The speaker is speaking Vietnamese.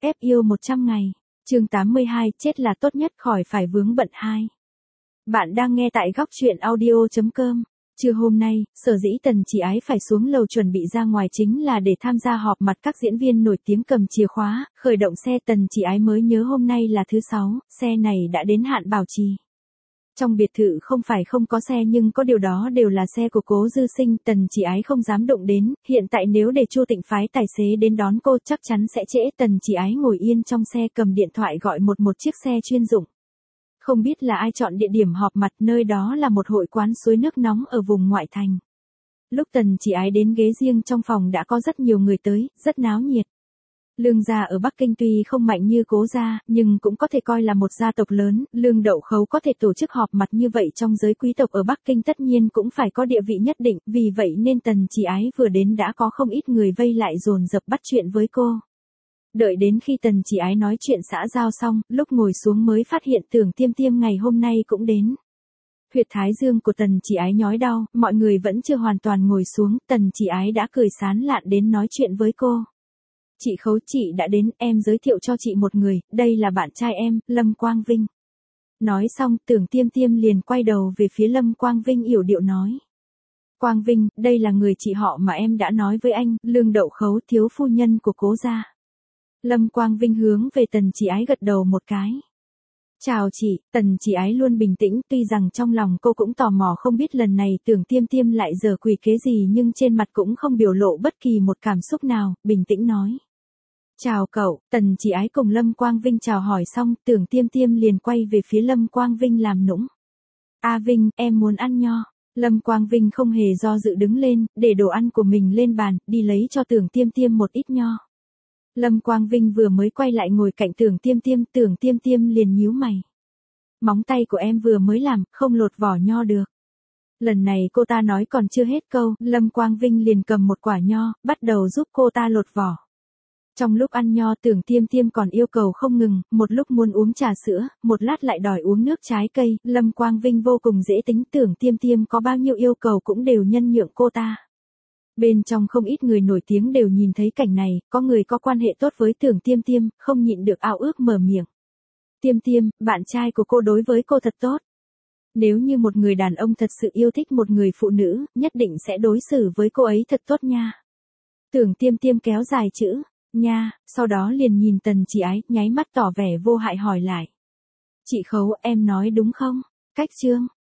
Phép yêu 100 ngày. Chương 82, chết là tốt nhất khỏi phải vướng bận 2. Bạn đang nghe tại góc truyện audio.com. Trưa hôm nay, sở dĩ Tần Chỉ Ái phải xuống lầu chuẩn bị ra ngoài chính là để tham gia họp mặt các diễn viên nổi tiếng cầm chìa khóa, khởi động xe. Tần Chỉ Ái mới nhớ hôm nay là thứ 6, xe này đã đến hạn bảo trì. Trong biệt thự không phải không có xe nhưng có điều đó đều là xe của Cố Dư Sinh. Tần Chỉ Ái không dám động đến, hiện tại nếu để Chu Tịnh phái tài xế đến đón cô chắc chắn sẽ trễ. Tần Chỉ Ái ngồi yên trong xe cầm điện thoại gọi một chiếc xe chuyên dụng. Không biết là ai chọn địa điểm họp mặt, nơi đó là một hội quán suối nước nóng ở vùng ngoại thành. Lúc Tần Chỉ Ái đến ghế riêng trong phòng đã có rất nhiều người tới, rất náo nhiệt. Lương gia ở Bắc Kinh tuy không mạnh như Cố gia, nhưng cũng có thể coi là một gia tộc lớn. Lương Đậu Khấu có thể tổ chức họp mặt như vậy trong giới quý tộc ở Bắc Kinh tất nhiên cũng phải có địa vị nhất định, vì vậy nên Tần Chỉ Ái vừa đến đã có không ít người vây lại dồn dập bắt chuyện với cô. Đợi đến khi Tần Chỉ Ái nói chuyện xã giao xong, lúc ngồi xuống mới phát hiện Tưởng Tiêm Tiêm ngày hôm nay cũng đến. Huyệt thái dương của Tần Chỉ Ái nhói đau, mọi người vẫn chưa hoàn toàn ngồi xuống, Tần Chỉ Ái đã cười sán lạn đến nói chuyện với cô. Chị Khấu, chị đã đến, em giới thiệu cho chị một người, đây là bạn trai em, Lâm Quang Vinh. Nói xong, Tưởng Tiêm Tiêm liền quay đầu về phía Lâm Quang Vinh yểu điệu nói. Quang Vinh, đây là người chị họ mà em đã nói với anh, Lương Đậu Khấu, thiếu phu nhân của Cố gia. Lâm Quang Vinh hướng về Tần Chỉ Ái gật đầu một cái. Chào chị. Tần Chỉ Ái luôn bình tĩnh, tuy rằng trong lòng cô cũng tò mò không biết lần này Tưởng Tiêm Tiêm lại giở quỷ kế gì nhưng trên mặt cũng không biểu lộ bất kỳ một cảm xúc nào, bình tĩnh nói. Chào cậu. Tần Chỉ Ái cùng Lâm Quang Vinh chào hỏi xong, Tưởng Tiêm Tiêm liền quay về phía Lâm Quang Vinh làm nũng. A Vinh, em muốn ăn nho. Lâm Quang Vinh không hề do dự đứng lên, để đồ ăn của mình lên bàn, đi lấy cho Tưởng Tiêm Tiêm một ít nho. Lâm Quang Vinh vừa mới quay lại ngồi cạnh Tưởng Tiêm Tiêm liền nhíu mày. Móng tay của em vừa mới làm, không lột vỏ nho được. Lần này cô ta nói còn chưa hết câu, Lâm Quang Vinh liền cầm một quả nho, bắt đầu giúp cô ta lột vỏ. Trong lúc ăn nho Tưởng Tiêm Tiêm còn yêu cầu không ngừng, một lúc muốn uống trà sữa, một lát lại đòi uống nước trái cây. Lâm Quang Vinh vô cùng dễ tính, Tưởng Tiêm Tiêm có bao nhiêu yêu cầu cũng đều nhân nhượng cô ta. Bên trong không ít người nổi tiếng đều nhìn thấy cảnh này, có người có quan hệ tốt với Tưởng Tiêm Tiêm, không nhịn được ao ước mở miệng. Tiêm Tiêm, bạn trai của cô đối với cô thật tốt. Nếu như một người đàn ông thật sự yêu thích một người phụ nữ, nhất định sẽ đối xử với cô ấy thật tốt nha. Tưởng Tiêm Tiêm kéo dài chữ, nha, sau đó liền nhìn Tần Chỉ Ái, nháy mắt tỏ vẻ vô hại hỏi lại. Chị Khấu, em nói đúng không? Cách chương.